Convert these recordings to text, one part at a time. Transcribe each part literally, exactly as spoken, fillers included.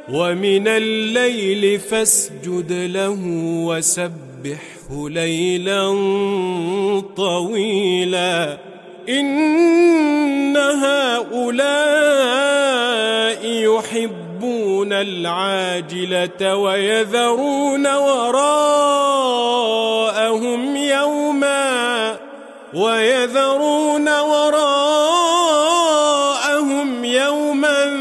ومن الليل فاسجد له وسبحه ليلا طويلا إن هؤلاء يحبون العاجلة ويذرون وراءهم يوما ويذرون وراءهم يوما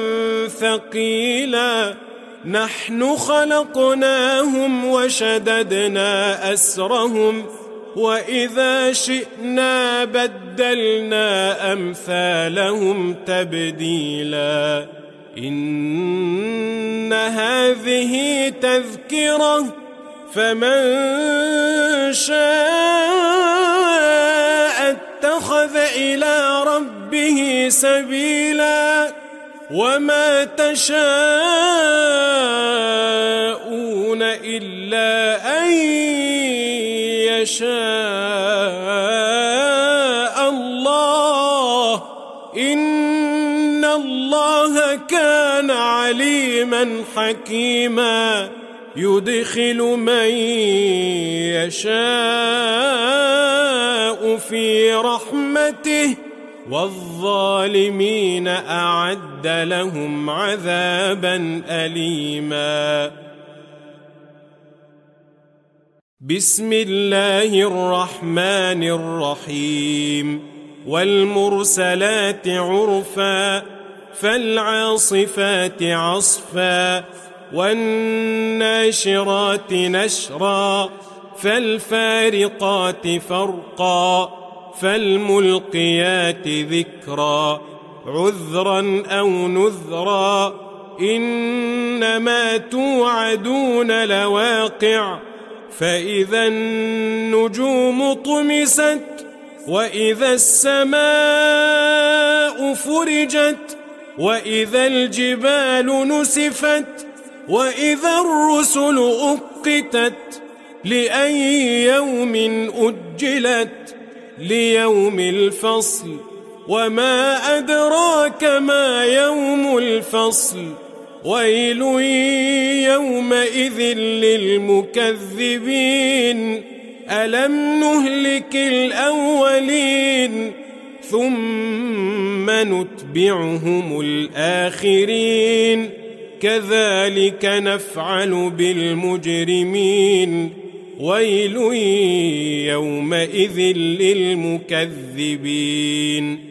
ثقيلا نحن خلقناهم وشددنا أسرهم وإذا شئنا بدلنا أمثالهم تبديلا إن هذه تذكرة فمن شاء اتخذ إلى ربه سبيلا وما تشاءون إلا أن يشاء الله إن الله كان عليما حكيما يدخل من يشاء في رحمته والظالمين أعد لهم عذابا أليما بسم الله الرحمن الرحيم والمرسلات عرفا فالعاصفات عصفا والناشرات نشرا فالفارقات فرقا فالملقيات ذكرا عذرا أو نذرا إنما توعدون لواقع فإذا النجوم طمست وإذا السماء فرجت وإذا الجبال نسفت وإذا الرسل أقتت لأي يوم أجلت ليوم الفصل وما أدراك ما يوم الفصل ويل يومئذ للمكذبين ألم نهلك الأولين ثم نتبعهم الآخرين كذلك نفعل بالمجرمين ويل يومئذ للمكذبين